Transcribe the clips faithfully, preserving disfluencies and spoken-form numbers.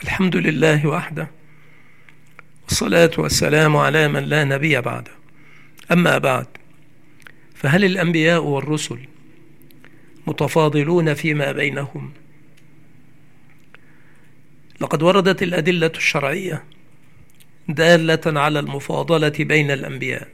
الحمد لله وحده، والصلاة والسلام على من لا نبي بعده. أما بعد، فهل الأنبياء والرسل متفاضلون فيما بينهم؟ لقد وردت الأدلة الشرعية دالة على المفاضلة بين الأنبياء،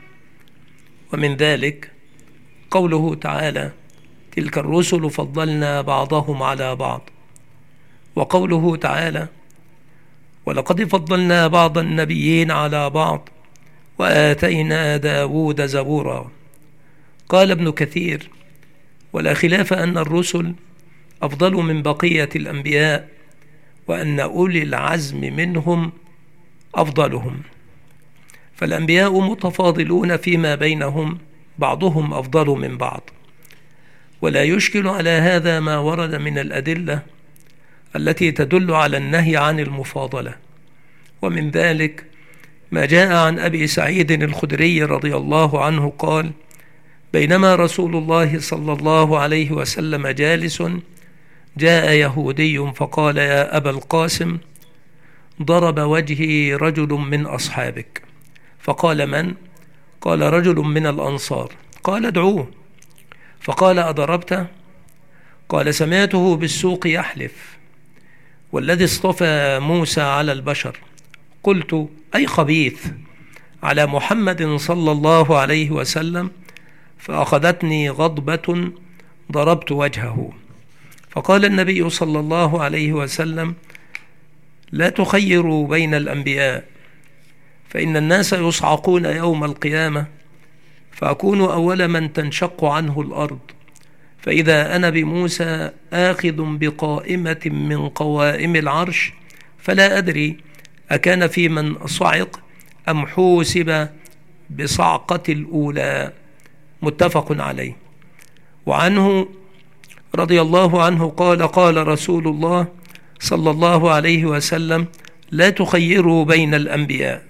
ومن ذلك قوله تعالى: تلك الرسل فضلنا بعضهم على بعض، وقوله تعالى: ولقد فضلنا بعض النبيين على بعض وآتينا داود زبورا. قال ابن كثير: ولا خلاف أن الرسل أفضل من بقية الأنبياء، وأن أولي العزم منهم أفضلهم، فالأنبياء متفاضلون فيما بينهم، بعضهم أفضل من بعض. ولا يشكل على هذا ما ورد من الأدلة التي تدل على النهي عن المفاضلة، ومن ذلك ما جاء عن أبي سعيد الخدري رضي الله عنه قال: بينما رسول الله صلى الله عليه وسلم جالس، جاء يهودي فقال: يا أبا القاسم، ضرب وجهي رجل من أصحابك. فقال: من؟ قال: رجل من الأنصار. قال: ادعوه. فقال: أضربته؟ قال: سمعته بالسوق يحلف والذي اصطفى موسى على البشر. قلت: أي خبيث، على محمد صلى الله عليه وسلم. فأخذتني غضبة ضربت وجهه. فقال النبي صلى الله عليه وسلم: لا تخيروا بين الأنبياء، فإن الناس يصعقون يوم القيامة، فأكون أول من تنشق عنه الأرض، فإذا أنا بموسى آخذ بقائمة من قوائم العرش، فلا أدري أكان في من صعق أم حوسب بصعقة الأولى. متفق عليه. وعنه رضي الله عنه قال: قال رسول الله صلى الله عليه وسلم: لا تخيروا بين الأنبياء.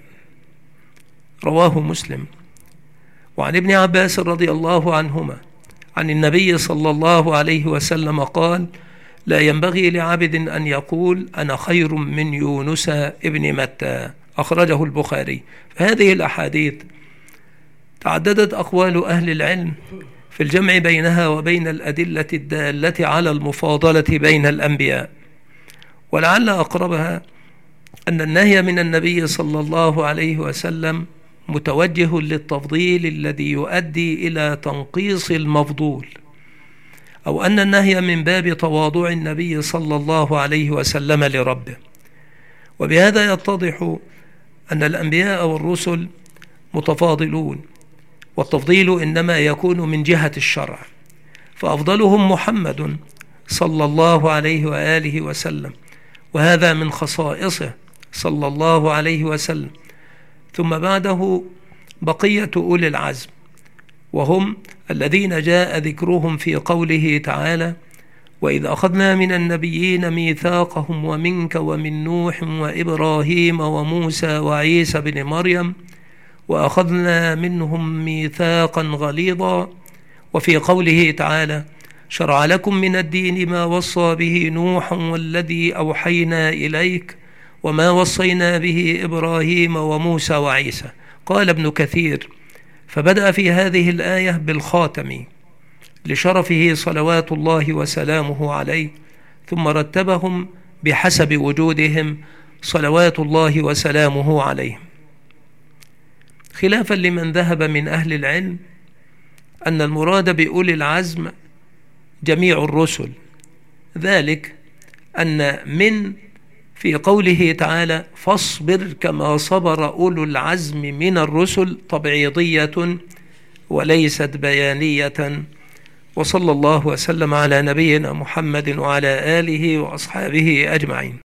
رواه مسلم. وعن ابن عباس رضي الله عنهما عن النبي صلى الله عليه وسلم قال: لا ينبغي لعبد أن يقول أنا خير من يونس ابن متى. أخرجه البخاري. فهذه الأحاديث تعددت أقوال أهل العلم في الجمع بينها وبين الأدلة الدالة على المفاضلة بين الأنبياء، ولعل أقربها أن النهي من النبي صلى الله عليه وسلم متوجه للتفضيل الذي يؤدي إلى تنقيص المفضول، أو أن النهي من باب تواضع النبي صلى الله عليه وسلم لربه. وبهذا يتضح أن الأنبياء والرسل متفاضلون، والتفضيل إنما يكون من جهة الشرع، فأفضلهم محمد صلى الله عليه وآله وسلم، وهذا من خصائصه صلى الله عليه وسلم. ثم بعده بقية أولي العزم، وهم الذين جاء ذكرهم في قوله تعالى: وإذ أخذنا من النبيين ميثاقهم ومنك ومن نوح وإبراهيم وموسى وعيسى بن مريم وأخذنا منهم ميثاقا غليظا. وفي قوله تعالى: شرع لكم من الدين ما وصى به نوح والذي أوحينا إليك وما وصينا به إبراهيم وموسى وعيسى. قال ابن كثير: فبدأ في هذه الآية بالخاتم لشرفه صلوات الله وسلامه عليه، ثم رتبهم بحسب وجودهم صلوات الله وسلامه عليهم، خلافا لمن ذهب من أهل العلم أن المراد بأولي العزم جميع الرسل، ذلك أن من في قوله تعالى: فاصبر كما صبر أولو العزم من الرسل تبعيضية وليست بيانية. وصلى الله وسلم على نبينا محمد وعلى آله وأصحابه أجمعين.